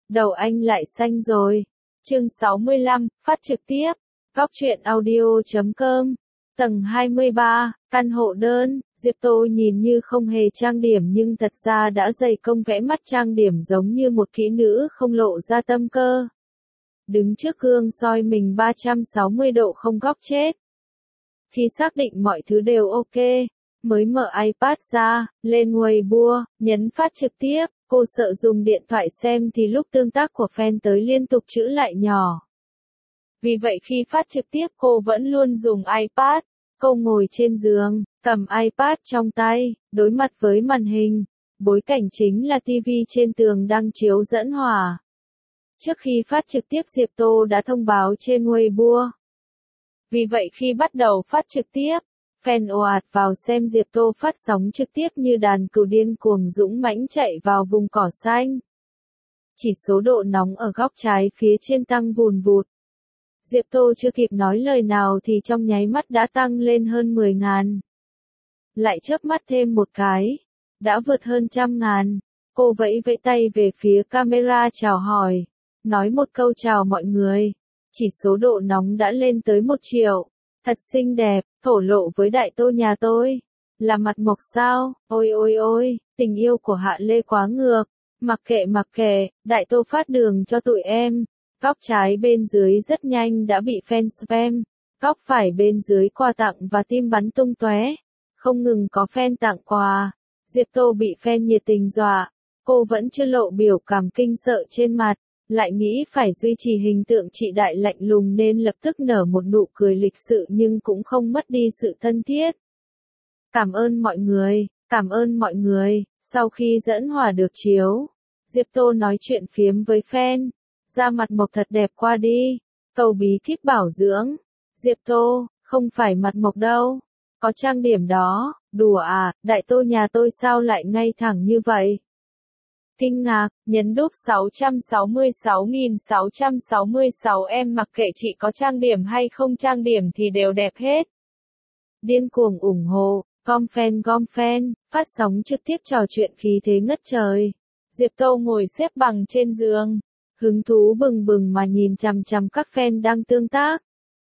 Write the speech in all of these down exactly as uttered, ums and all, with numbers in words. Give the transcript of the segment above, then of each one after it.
đầu anh lại xanh rồi. Chương sáu mươi lăm, phát trực tiếp. Góc truyện audio chấm com. Tầng hai mươi ba, căn hộ đơn. Diệp Tô nhìn như không hề trang điểm nhưng thật ra đã dày công vẽ mắt trang điểm giống như một kỹ nữ không lộ ra tâm cơ. Đứng trước gương soi mình ba trăm sáu mươi độ không góc chết. Khi xác định mọi thứ đều ok, mới mở iPad ra, lên Weibo, nhấn phát trực tiếp. Cô sợ dùng điện thoại xem thì lúc tương tác của fan tới liên tục chữ lại nhỏ. Vì vậy khi phát trực tiếp cô vẫn luôn dùng iPad. Cô ngồi trên giường, cầm iPad trong tay, đối mặt với màn hình. Bối cảnh chính là ti vi trên tường đang chiếu dẫn hỏa. Trước khi phát trực tiếp Diệp Tô đã thông báo trên Weibo. Vì vậy khi bắt đầu phát trực tiếp, fan ồ ạt vào xem Diệp Tô phát sóng trực tiếp như đàn cừu điên cuồng dũng mãnh chạy vào vùng cỏ xanh. Chỉ số độ nóng ở góc trái phía trên tăng vùn vụt. Diệp Tô chưa kịp nói lời nào thì trong nháy mắt đã tăng lên hơn mười ngàn. Lại chớp mắt thêm một cái, đã vượt hơn trăm ngàn. Cô vẫy vẫy tay về phía camera chào hỏi, nói một câu chào mọi người. Chỉ số độ nóng đã lên tới một triệu. Thật xinh đẹp, thổ lộ với đại tô nhà tôi. Là mặt mộc sao, ôi ôi ôi, tình yêu của Hạ Lê quá ngược. Mặc kệ mặc kệ, đại tô phát đường cho tụi em. Góc trái bên dưới rất nhanh đã bị fan spam. Góc phải bên dưới quà tặng và tim bắn tung tóe. Không ngừng có fan tặng quà. Diệp Tô bị fan nhiệt tình dọa. Cô vẫn chưa lộ biểu cảm kinh sợ trên mặt. Lại nghĩ phải duy trì hình tượng chị đại lạnh lùng nên lập tức nở một nụ cười lịch sự nhưng cũng không mất đi sự thân thiết. Cảm ơn mọi người, cảm ơn mọi người. Sau khi dẫn hỏa được chiếu, Diệp Tô nói chuyện phiếm với fan. Da mặt mộc thật đẹp qua đi. Cầu bí kíp bảo dưỡng. Diệp Tô, không phải mặt mộc đâu. Có trang điểm đó, đùa à, đại tô nhà tôi sao lại ngay thẳng như vậy? Kinh ngạc, nhấn đúp sáu trăm sáu mươi sáu nghìn sáu trăm sáu mươi sáu em mặc kệ chị có trang điểm hay không trang điểm thì đều đẹp hết. Điên cuồng ủng hộ, gom fan gom fan, phát sóng trực tiếp trò chuyện khí thế ngất trời. Diệp Tô ngồi xếp bằng trên giường, hứng thú bừng bừng mà nhìn chằm chằm các fan đang tương tác.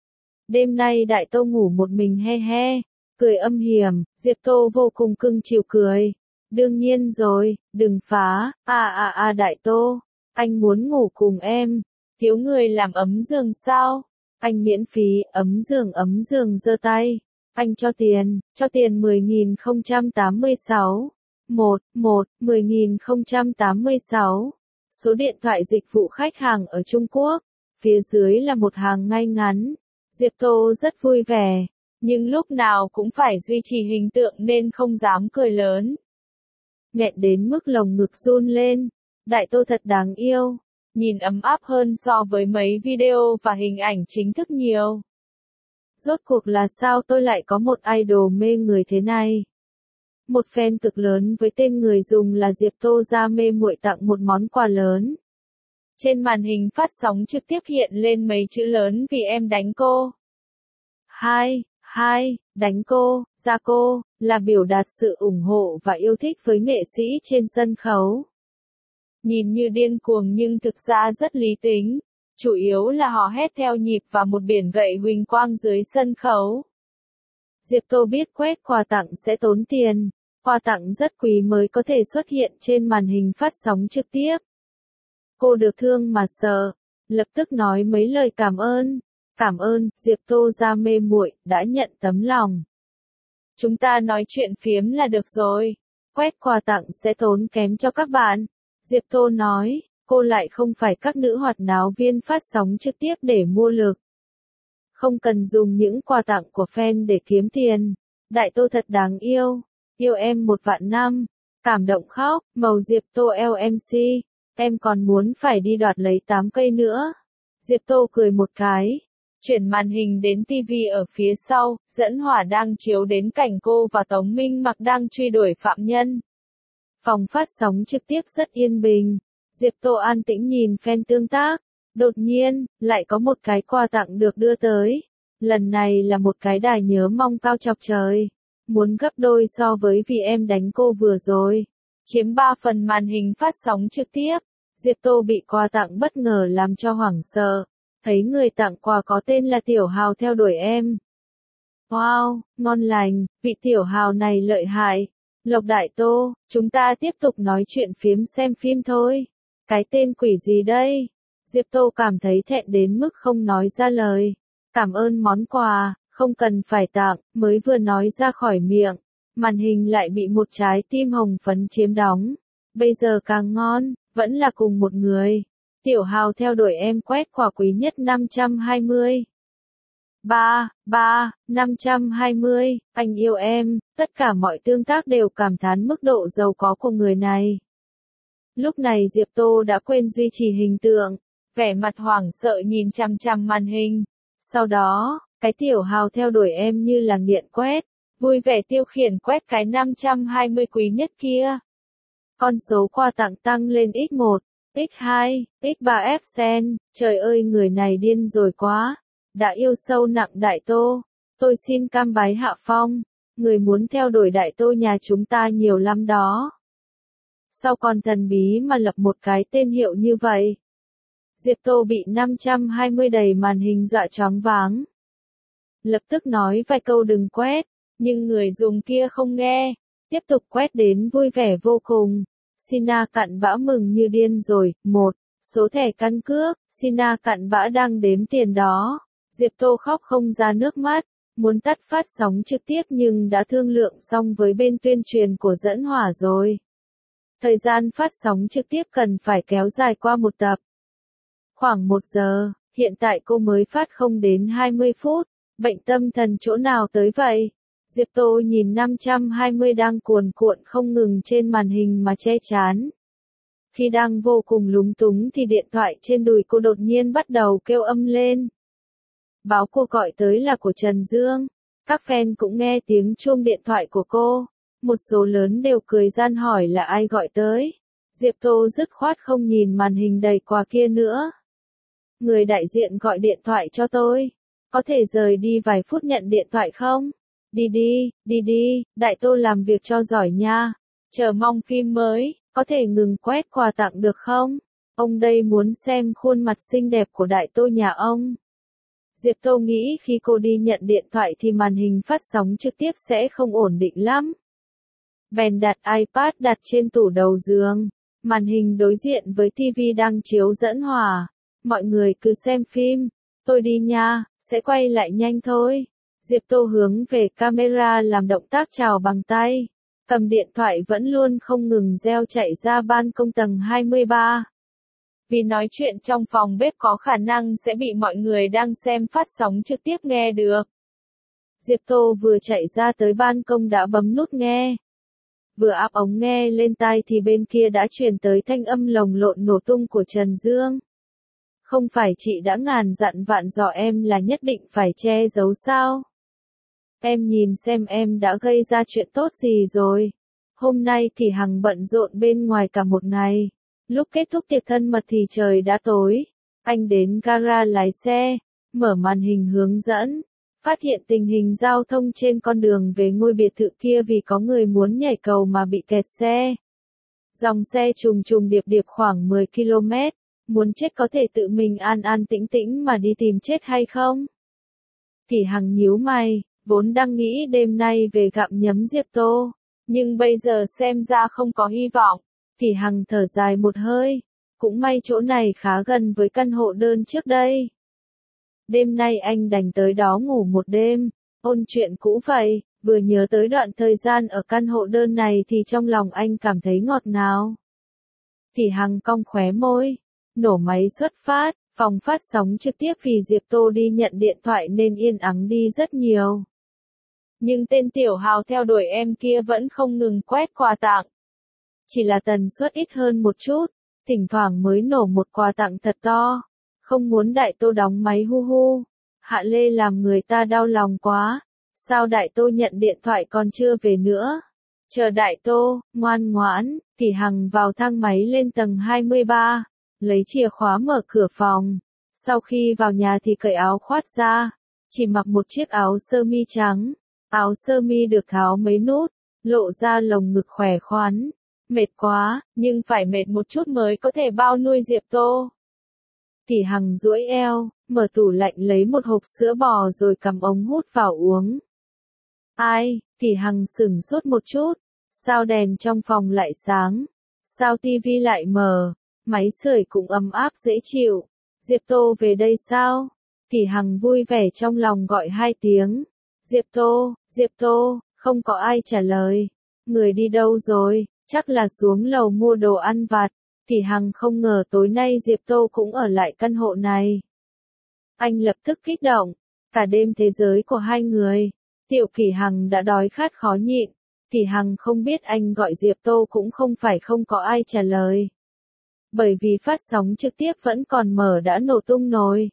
Đêm nay đại tô ngủ một mình he he, cười âm hiểm, Diệp Tô vô cùng cưng chiều cười. Đương nhiên rồi, đừng phá, à à à đại tô, anh muốn ngủ cùng em, thiếu người làm ấm giường sao? Anh miễn phí, ấm giường ấm giường giơ tay, anh cho tiền, cho tiền mười nghìn không trăm tám mươi sáu, một, một, mười nghìn không trăm tám mươi sáu, số điện thoại dịch vụ khách hàng ở Trung Quốc, phía dưới là một hàng ngay ngắn, Diệp Tô rất vui vẻ, nhưng lúc nào cũng phải duy trì hình tượng nên không dám cười lớn. Nghẹn đến mức lồng ngực run lên. Đại tô thật đáng yêu. Nhìn ấm áp hơn so với mấy video và hình ảnh chính thức nhiều. Rốt cuộc là sao tôi lại có một idol mê người thế này? Một fan cực lớn với tên người dùng là Diệp Tô ra mê muội tặng một món quà lớn. Trên màn hình phát sóng trực tiếp hiện lên mấy chữ lớn vì em đánh cô. Hai. Hai, đánh cô, ra cô, là biểu đạt sự ủng hộ và yêu thích với nghệ sĩ trên sân khấu. Nhìn như điên cuồng nhưng thực ra rất lý tính, chủ yếu là họ hét theo nhịp và một biển gậy huỳnh quang dưới sân khấu. Diệp Tô biết quét quà tặng sẽ tốn tiền, quà tặng rất quý mới có thể xuất hiện trên màn hình phát sóng trực tiếp. Cô được thương mà sợ, lập tức nói mấy lời cảm ơn. Cảm ơn, Diệp Tô ra mê muội, đã nhận tấm lòng. Chúng ta nói chuyện phiếm là được rồi. Quét quà tặng sẽ tốn kém cho các bạn. Diệp Tô nói, cô lại không phải các nữ hoạt náo viên phát sóng trực tiếp để mua lực. Không cần dùng những quà tặng của fan để kiếm tiền. Đại Tô thật đáng yêu. Yêu em một vạn năm. Cảm động khóc, màu Diệp Tô lờ em xê. Em còn muốn phải đi đoạt lấy tám cây nữa. Diệp Tô cười một cái. Chuyển màn hình đến ti vi ở phía sau, dẫn hỏa đang chiếu đến cảnh cô và Tống Minh Mặc đang truy đuổi phạm nhân. Phòng phát sóng trực tiếp rất yên bình. Diệp Tô an tĩnh nhìn fan tương tác. Đột nhiên, lại có một cái quà tặng được đưa tới. Lần này là một cái đài nhớ mong cao chọc trời. Muốn gấp đôi so với vì em đánh cô vừa rồi. Chiếm ba phần màn hình phát sóng trực tiếp. Diệp Tô bị quà tặng bất ngờ làm cho hoảng sợ, thấy người tặng quà có tên là Tiểu Hào theo đuổi em. Wow, ngon lành, vị Tiểu Hào này lợi hại. Lộc Đại Tô, chúng ta tiếp tục nói chuyện phiếm xem phim thôi. Cái tên quỷ gì đây? Diệp Tô cảm thấy thẹn đến mức không nói ra lời. Cảm ơn món quà, không cần phải tặng, mới vừa nói ra khỏi miệng. Màn hình lại bị một trái tim hồng phấn chiếm đóng. Bây giờ càng ngon, vẫn là cùng một người. Tiểu Hào theo đuổi em quét quả quý nhất năm trăm hai mươi. ba, ba, năm trăm hai mươi, anh yêu em, tất cả mọi tương tác đều cảm thán mức độ giàu có của người này. Lúc này Diệp Tô đã quên duy trì hình tượng, vẻ mặt hoảng sợ nhìn chằm chằm màn hình. Sau đó, cái Tiểu Hào theo đuổi em như là nghiện quét, vui vẻ tiêu khiển quét cái năm trăm hai mươi quý nhất kia. Con số quà tặng tăng lên x một, x hai, x ba F sen, trời ơi người này điên rồi quá. Đã yêu sâu nặng Đại Tô, tôi xin cam bái hạ phong, người muốn theo đuổi Đại Tô nhà chúng ta nhiều lắm đó. Sao còn thần bí mà lập một cái tên hiệu như vậy? Diệp Tô bị năm trăm hai mươi đầy màn hình dọa choáng váng. Lập tức nói vài câu đừng quét, nhưng người dùng kia không nghe, tiếp tục quét đến vui vẻ vô cùng. Sina cặn bã mừng như điên rồi, một, số thẻ căn cước, Sina cặn bã đang đếm tiền đó. Diệp Tô khóc không ra nước mắt, muốn tắt phát sóng trực tiếp nhưng đã thương lượng xong với bên tuyên truyền của Dẫn Hỏa rồi. Thời gian phát sóng trực tiếp cần phải kéo dài qua một tập. Khoảng một giờ, hiện tại cô mới phát không đến hai mươi phút, bệnh tâm thần chỗ nào tới vậy? Diệp Tô nhìn năm trăm hai mươi đang cuồn cuộn không ngừng trên màn hình mà che chán. Khi đang vô cùng lúng túng thì điện thoại trên đùi cô đột nhiên bắt đầu kêu âm lên. Báo cô gọi tới là của Trần Dương. Các fan cũng nghe tiếng chuông điện thoại của cô. Một số lớn đều cười gian hỏi là ai gọi tới. Diệp Tô dứt khoát không nhìn màn hình đầy quà kia nữa. Người đại diện gọi điện thoại cho tôi. Có thể rời đi vài phút nhận điện thoại không? Đi đi, đi đi, Đại Tô làm việc cho giỏi nha. Chờ mong phim mới, có thể ngừng quét quà tặng được không? Ông đây muốn xem khuôn mặt xinh đẹp của Đại Tô nhà ông. Diệp Tô nghĩ khi cô đi nhận điện thoại thì màn hình phát sóng trực tiếp sẽ không ổn định lắm. Bèn đặt iPad đặt trên tủ đầu giường. Màn hình đối diện với ti vi đang chiếu Dẫn Hỏa. Mọi người cứ xem phim. Tôi đi nha, sẽ quay lại nhanh thôi. Diệp Tô hướng về camera làm động tác chào bằng tay. Cầm điện thoại vẫn luôn không ngừng reo chạy ra ban công tầng hai mươi ba. Vì nói chuyện trong phòng bếp có khả năng sẽ bị mọi người đang xem phát sóng trực tiếp nghe được. Diệp Tô vừa chạy ra tới ban công đã bấm nút nghe. Vừa áp ống nghe lên tai thì bên kia đã truyền tới thanh âm lồng lộn nổ tung của Trần Dương. Không phải chị đã ngàn dặn vạn dò em là nhất định phải che giấu sao? Em nhìn xem em đã gây ra chuyện tốt gì rồi. Hôm nay thì Hằng bận rộn bên ngoài cả một ngày. Lúc kết thúc tiệc thân mật thì trời đã tối. Anh đến gara lái xe, mở màn hình hướng dẫn, phát hiện tình hình giao thông trên con đường về ngôi biệt thự kia vì có người muốn nhảy cầu mà bị kẹt xe. Dòng xe trùng trùng điệp điệp khoảng mười ki lô mét, muốn chết có thể tự mình an an tĩnh tĩnh mà đi tìm chết hay không? Thì Hằng nhíu mày, vốn đang nghĩ đêm nay về gặm nhấm Diệp Tô, nhưng bây giờ xem ra không có hy vọng. Thì Hằng thở dài một hơi, cũng may chỗ này khá gần với căn hộ đơn trước đây. Đêm nay anh đành tới đó ngủ một đêm, ôn chuyện cũ vậy, vừa nhớ tới đoạn thời gian ở căn hộ đơn này thì trong lòng anh cảm thấy ngọt ngào. Thì Hằng cong khóe môi, nổ máy xuất phát, phòng phát sóng trực tiếp vì Diệp Tô đi nhận điện thoại nên yên ắng đi rất nhiều. Nhưng tên Tiểu Hào theo đuổi em kia vẫn không ngừng quét quà tặng. Chỉ là tần suất ít hơn một chút, thỉnh thoảng mới nổ một quà tặng thật to. Không muốn Đại Tô đóng máy hu hu. Hạ Lê làm người ta đau lòng quá. Sao Đại Tô nhận điện thoại còn chưa về nữa? Chờ Đại Tô, ngoan ngoãn, thì Hằng vào thang máy lên tầng hai mươi ba, lấy chìa khóa mở cửa phòng. Sau khi vào nhà thì cởi áo khoác ra, chỉ mặc một chiếc áo sơ mi trắng. Áo sơ mi được tháo mấy nút, lộ ra lồng ngực khỏe khoắn. Mệt quá, nhưng phải mệt một chút mới có thể bao nuôi Diệp Tô. Kỳ Hằng duỗi eo, mở tủ lạnh lấy một hộp sữa bò rồi cầm ống hút vào uống. Ai, Kỳ Hằng sửng sốt một chút. Sao đèn trong phòng lại sáng? Sao tivi lại mờ? Máy sưởi cũng ấm áp dễ chịu. Diệp Tô về đây sao? Kỳ Hằng vui vẻ trong lòng gọi hai tiếng. Diệp Tô, Diệp Tô, không có ai trả lời. Người đi đâu rồi? Chắc là xuống lầu mua đồ ăn vặt. Kỳ Hằng không ngờ tối nay Diệp Tô cũng ở lại căn hộ này. Anh lập tức kích động. Cả đêm thế giới của hai người. Tiểu Kỳ Hằng đã đói khát khó nhịn. Kỳ Hằng không biết anh gọi Diệp Tô cũng không phải không có ai trả lời. Bởi vì phát sóng trực tiếp vẫn còn mở đã nổ tung nồi.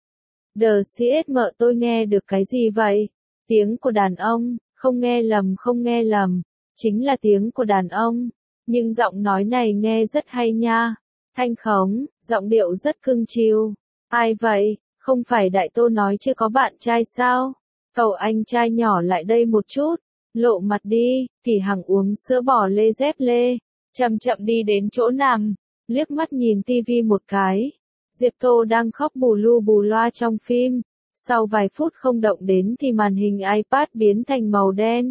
Đờ xê ét em tôi nghe được cái gì vậy? Tiếng của đàn ông, không nghe lầm không nghe lầm. Chính là tiếng của đàn ông. Nhưng giọng nói này nghe rất hay nha. Thanh khống, giọng điệu rất cưng chiều. Ai vậy? Không phải Đại Tô nói chưa có bạn trai sao? Cậu anh trai nhỏ lại đây một chút. Lộ mặt đi. Kỳ Hằng uống sữa bò lê dép lê. Chậm chậm đi đến chỗ nằm. Liếc mắt nhìn tivi một cái. Diệp Tô đang khóc bù lu bù loa trong phim. Sau vài phút không động đến thì màn hình iPad biến thành màu đen.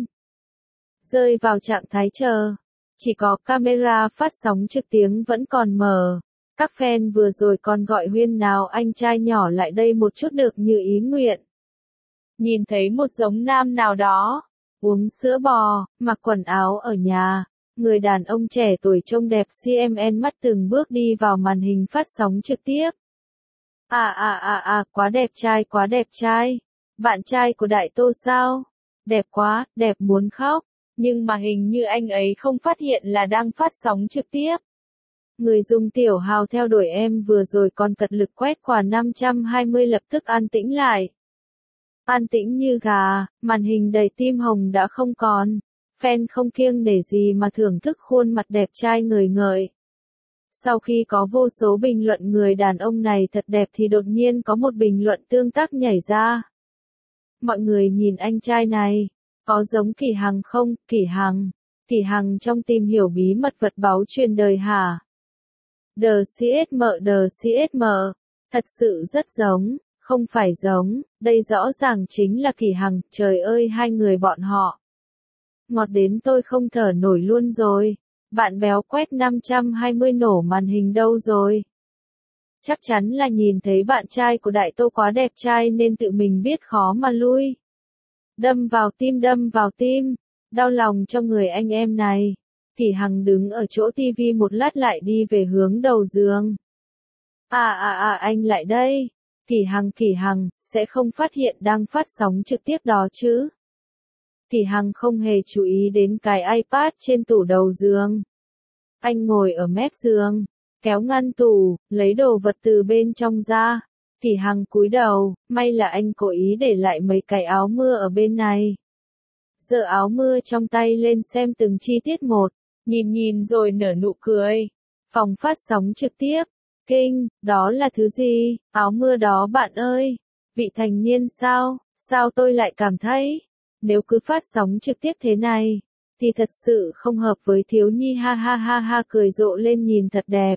Rơi vào trạng thái chờ. Chỉ có camera phát sóng trực tiếng vẫn còn mở. Các fan vừa rồi còn gọi huyên nào anh trai nhỏ lại đây một chút được như ý nguyện. Nhìn thấy một giống nam nào đó. Uống sữa bò, mặc quần áo ở nhà. Người đàn ông trẻ tuổi trông đẹp xê em en mắt từng bước đi vào màn hình phát sóng trực tiếp. À à à à, quá đẹp trai quá đẹp trai. Bạn trai của Đại Tô sao? Đẹp quá, đẹp muốn khóc. Nhưng mà hình như anh ấy không phát hiện là đang phát sóng trực tiếp. Người dùng tiểu hào theo đuổi em vừa rồi còn cật lực quét qua năm trăm hai mươi lập tức an tĩnh lại. An tĩnh như gà, màn hình đầy tim hồng đã không còn. Fan không kiêng nể gì mà thưởng thức khuôn mặt đẹp trai ngời ngời. Sau khi có vô số bình luận người đàn ông này thật đẹp thì đột nhiên có một bình luận tương tác nhảy ra. Mọi người nhìn anh trai này, có giống Kỳ Hằng không? Kỳ Hằng, Kỳ Hằng trong tìm hiểu bí mật vật báu truyền đời hả? Đờ xê ét em, đờ xê ét em, thật sự rất giống, không phải giống, đây rõ ràng chính là Kỳ Hằng, trời ơi hai người bọn họ. Ngọt đến tôi không thở nổi luôn rồi. Bạn béo quét năm trăm hai mươi nổ màn hình đâu rồi? Chắc chắn là nhìn thấy bạn trai của Đại Tô quá đẹp trai nên tự mình biết khó mà lui. Đâm vào tim đâm vào tim. Đau lòng cho người anh em này. Kỳ Hằng đứng ở chỗ tivi một lát lại đi về hướng đầu giường. À à à anh lại đây. Kỳ Hằng Kỳ Hằng, sẽ không phát hiện đang phát sóng trực tiếp đó chứ? Kỳ Hằng không hề chú ý đến cái iPad trên tủ đầu giường. Anh ngồi ở mép giường, kéo ngăn tủ, lấy đồ vật từ bên trong ra. Kỳ Hằng cúi đầu, may là anh cố ý để lại mấy cái áo mưa ở bên này. Giơ áo mưa trong tay lên xem từng chi tiết một, nhìn nhìn rồi nở nụ cười. Phòng phát sóng trực tiếp. Kinh, đó là thứ gì? Áo mưa đó bạn ơi. Vị thành niên sao? Sao tôi lại cảm thấy? Nếu cứ phát sóng trực tiếp thế này, thì thật sự không hợp với thiếu nhi ha ha ha ha cười rộ lên nhìn thật đẹp.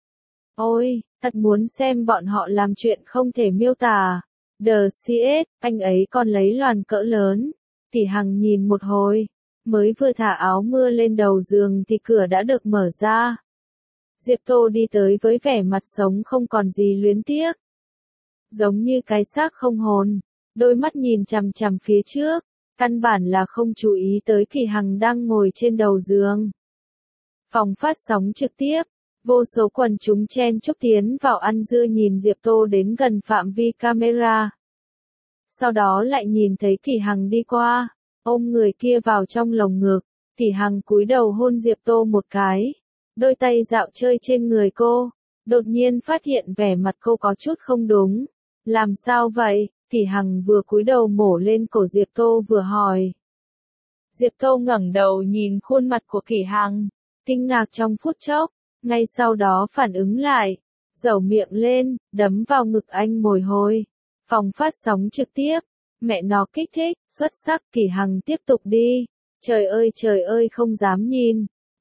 Ôi, thật muốn xem bọn họ làm chuyện không thể miêu tả. Đờ xê ét, anh ấy còn lấy loàn cỡ lớn. Kỳ Hằng nhìn một hồi, mới vừa thả áo mưa lên đầu giường thì cửa đã được mở ra. Diệp Tô đi tới với vẻ mặt sống không còn gì luyến tiếc. Giống như cái xác không hồn, đôi mắt nhìn chằm chằm phía trước. Căn bản là không chú ý tới Kỳ Hằng đang ngồi trên đầu giường. Phòng phát sóng trực tiếp, vô số quần chúng chen chúc tiến vào ăn dưa nhìn Diệp Tô đến gần phạm vi camera. Sau đó lại nhìn thấy Kỳ Hằng đi qua, ôm người kia vào trong lồng ngực. Kỳ Hằng cúi đầu hôn Diệp Tô một cái, đôi tay dạo chơi trên người cô, đột nhiên phát hiện vẻ mặt cô có chút không đúng. Làm sao vậy? Kỳ Hằng vừa cúi đầu mổ lên cổ Diệp Tô vừa hỏi. Diệp Tô ngẩng đầu nhìn khuôn mặt của Kỳ Hằng, kinh ngạc trong phút chốc, ngay sau đó phản ứng lại, dẩu miệng lên, đấm vào ngực anh mồi hôi. Phòng phát sóng trực tiếp, mẹ nó kích thích, xuất sắc. Kỳ Hằng tiếp tục đi. Trời ơi trời ơi không dám nhìn,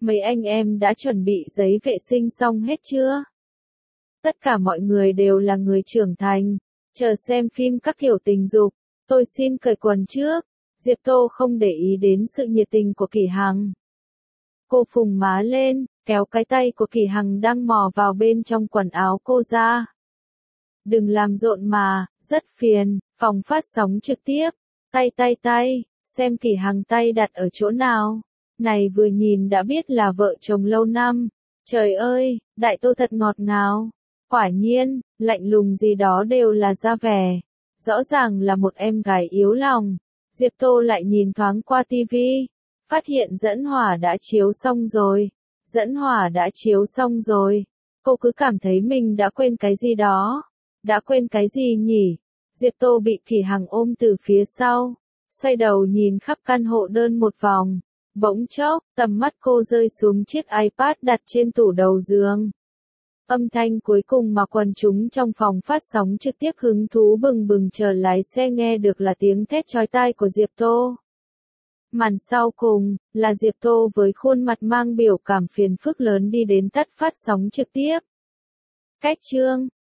mấy anh em đã chuẩn bị giấy vệ sinh xong hết chưa? Tất cả mọi người đều là người trưởng thành, chờ xem phim các kiểu tình dục, tôi xin cởi quần trước. Diệp Tô không để ý đến sự nhiệt tình của Kỷ Hằng. Cô phùng má lên, kéo cái tay của Kỷ Hằng đang mò vào bên trong quần áo cô ra. Đừng làm rộn mà, rất phiền, phòng phát sóng trực tiếp. Tay tay tay, xem Kỷ Hằng tay đặt ở chỗ nào. Này vừa nhìn đã biết là vợ chồng lâu năm. Trời ơi, Đại Tô thật ngọt ngào. Quả nhiên, lạnh lùng gì đó đều là ra vẻ. Rõ ràng là một em gái yếu lòng. Diệp Tô lại nhìn thoáng qua tivi, phát hiện dẫn hỏa đã chiếu xong rồi. Dẫn hỏa đã chiếu xong rồi. Cô cứ cảm thấy mình đã quên cái gì đó. Đã quên cái gì nhỉ? Diệp Tô bị Kỷ Hằng ôm từ phía sau, xoay đầu nhìn khắp căn hộ đơn một vòng. Bỗng chốc, tầm mắt cô rơi xuống chiếc iPad đặt trên tủ đầu giường. Âm thanh cuối cùng mà quần chúng trong phòng phát sóng trực tiếp hứng thú bừng bừng chờ lái xe nghe được là tiếng thét chói tai của Diệp Tô. Màn sau cùng, là Diệp Tô với khuôn mặt mang biểu cảm phiền phức lớn đi đến tắt phát sóng trực tiếp. Cách chương